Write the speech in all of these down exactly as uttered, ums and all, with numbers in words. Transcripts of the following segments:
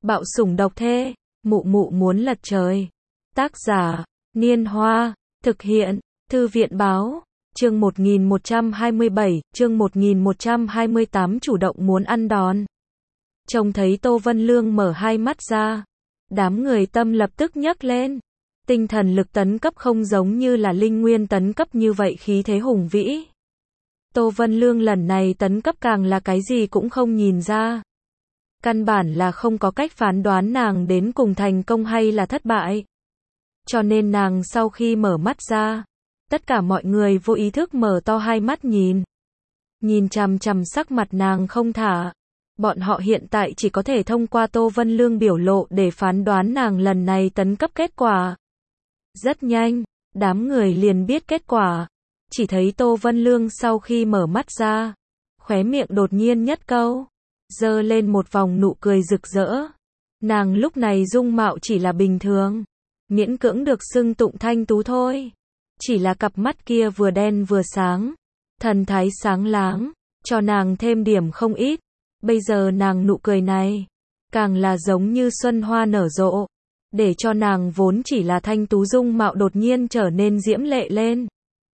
Bạo sủng độc thê, mụ mụ muốn lật trời. Tác giả, Niên Hoa, thực hiện, Thư viện báo, chương một nghìn một trăm hai mươi bảy, chương một nghìn một trăm hai mươi tám chủ động muốn ăn đòn. Trông thấy Tô Vân Lương mở hai mắt ra, đám người tâm lập tức nhấc lên. Tinh thần lực tấn cấp không giống như là linh nguyên tấn cấp như vậy khí thế hùng vĩ. Tô Vân Lương lần này tấn cấp càng là cái gì cũng không nhìn ra. Căn bản là không có cách phán đoán nàng đến cùng thành công hay là thất bại. Cho nên nàng sau khi mở mắt ra, tất cả mọi người vô ý thức mở to hai mắt nhìn. Nhìn chằm chằm sắc mặt nàng không thả. Bọn họ hiện tại chỉ có thể thông qua Tô Vân Lương biểu lộ để phán đoán nàng lần này tấn cấp kết quả. Rất nhanh, đám người liền biết kết quả. Chỉ thấy Tô Vân Lương sau khi mở mắt ra, khóe miệng đột nhiên nhất câu, giơ lên một vòng nụ cười rực rỡ. Nàng lúc này dung mạo chỉ là bình thường, miễn cưỡng được xưng tụng thanh tú thôi. Chỉ là cặp mắt kia vừa đen vừa sáng, thần thái sáng láng, cho nàng thêm điểm không ít. Bây giờ nàng nụ cười này, càng là giống như xuân hoa nở rộ, để cho nàng vốn chỉ là thanh tú dung mạo đột nhiên trở nên diễm lệ lên.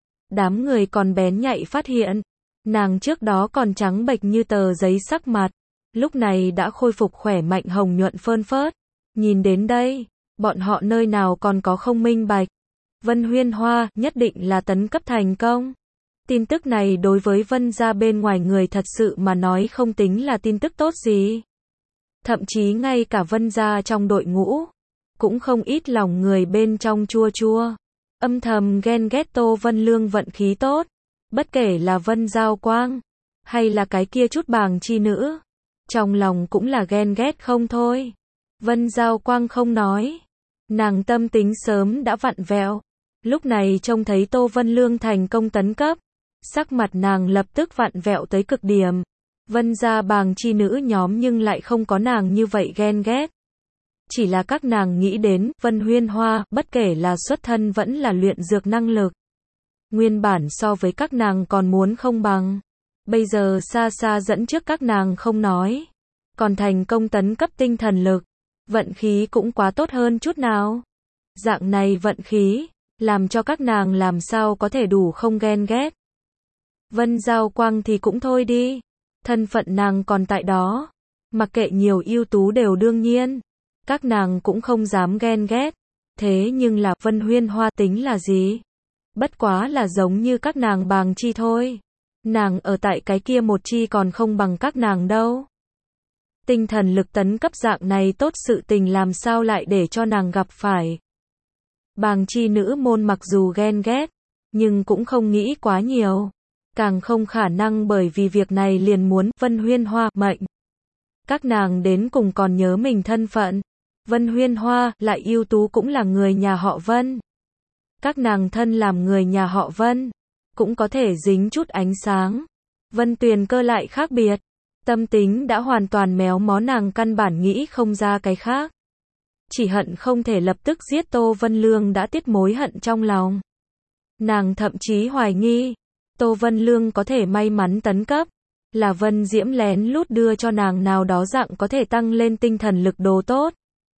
Đám người còn bén nhạy phát hiện, nàng trước đó còn trắng bệch như tờ giấy sắc mặt, lúc này đã khôi phục khỏe mạnh hồng nhuận phơn phớt. Nhìn đến đây, bọn họ nơi nào còn có không minh bạch. Vân Huyên Hoa nhất định là tấn cấp thành công. Tin tức này đối với Vân gia bên ngoài người thật sự mà nói không tính là tin tức tốt gì. Thậm chí ngay cả Vân gia trong đội ngũ, cũng không ít lòng người bên trong chua chua. Âm thầm ghen ghét Tô Vân Lương vận khí tốt. Bất kể là Vân Giao Quang, hay là cái kia chút bàng chi nữ, trong lòng cũng là ghen ghét không thôi. Vân Giao Quang không nói, nàng tâm tính sớm đã vặn vẹo. Lúc này trông thấy Tô Vân Lương thành công tấn cấp, sắc mặt nàng lập tức vặn vẹo tới cực điểm. Vân gia bàng chi nữ nhóm nhưng lại không có nàng như vậy ghen ghét. Chỉ là các nàng nghĩ đến Vân Huyên Hoa, bất kể là xuất thân vẫn là luyện dược năng lực, nguyên bản so với các nàng còn muốn không bằng. Bây giờ xa xa dẫn trước các nàng không nói, còn thành công tấn cấp tinh thần lực, vận khí cũng quá tốt hơn chút nào. Dạng này vận khí, làm cho các nàng làm sao có thể đủ không ghen ghét. Vân Giao Quang thì cũng thôi đi, thân phận nàng còn tại đó, mặc kệ nhiều ưu tú đều đương nhiên, các nàng cũng không dám ghen ghét. Thế nhưng là Vân Huyên Hoa tính là gì? Bất quá là giống như các nàng bàng chi thôi. Nàng ở tại cái kia một chi còn không bằng các nàng đâu. Tinh thần lực tấn cấp dạng này tốt sự tình làm sao lại để cho nàng gặp phải. Bàng chi nữ môn mặc dù ghen ghét, nhưng cũng không nghĩ quá nhiều. Càng không khả năng bởi vì việc này liền muốn Vân Huyên Hoa mệnh. Các nàng đến cùng còn nhớ mình thân phận. Vân Huyên Hoa lại ưu tú cũng là người nhà họ Vân. Các nàng thân làm người nhà họ Vân, cũng có thể dính chút ánh sáng. Vân Tuyền Cơ lại khác biệt. Tâm tính đã hoàn toàn méo mó, nàng căn bản nghĩ không ra cái khác. Chỉ hận không thể lập tức giết Tô Vân Lương đã tiết mối hận trong lòng. Nàng thậm chí hoài nghi, Tô Vân Lương có thể may mắn tấn cấp, là Vân Diễm lén lút đưa cho nàng nào đó dạng có thể tăng lên tinh thần lực đồ tốt.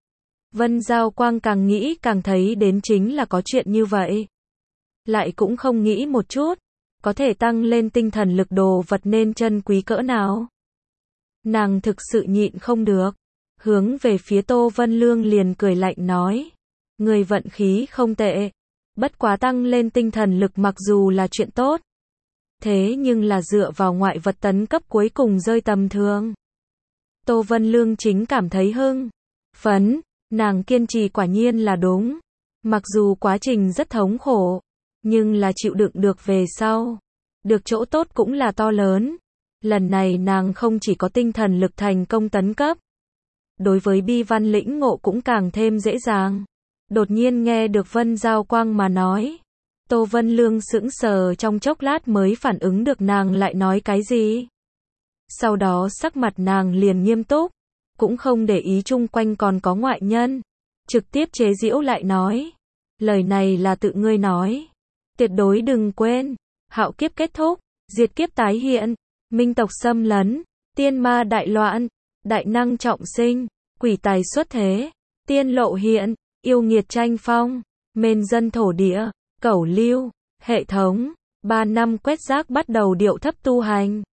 Vân Giao Quang càng nghĩ càng thấy đến chính là có chuyện như vậy. Lại cũng không nghĩ một chút, có thể tăng lên tinh thần lực đồ vật nên chân quý cỡ nào. Nàng thực sự nhịn không được, hướng về phía Tô Vân Lương liền cười lạnh nói, người vận khí không tệ, bất quá tăng lên tinh thần lực mặc dù là chuyện tốt, thế nhưng là dựa vào ngoại vật tấn cấp cuối cùng rơi tầm thường. Tô Vân Lương chính cảm thấy hưng phấn, nàng kiên trì quả nhiên là đúng. Mặc dù quá trình rất thống khổ, nhưng là chịu đựng được về sau, được chỗ tốt cũng là to lớn. Lần này nàng không chỉ có tinh thần lực thành công tấn cấp, đối với bi văn lĩnh ngộ cũng càng thêm dễ dàng. Đột nhiên nghe được Vân Giao Quang mà nói, Tô Vân Lương sững sờ trong chốc lát mới phản ứng được nàng lại nói cái gì. Sau đó sắc mặt nàng liền nghiêm túc, cũng không để ý chung quanh còn có ngoại nhân, trực tiếp chế giễu lại nói, lời này là tự ngươi nói, tuyệt đối đừng quên, hạo kiếp kết thúc, diệt kiếp tái hiện, minh tộc xâm lấn, tiên ma đại loạn, đại năng trọng sinh, quỷ tài xuất thế, tiên lộ hiện, yêu nghiệt tranh phong, mên dân thổ địa, cẩu lưu, hệ thống, ba năm quét rác bắt đầu điệu thấp tu hành.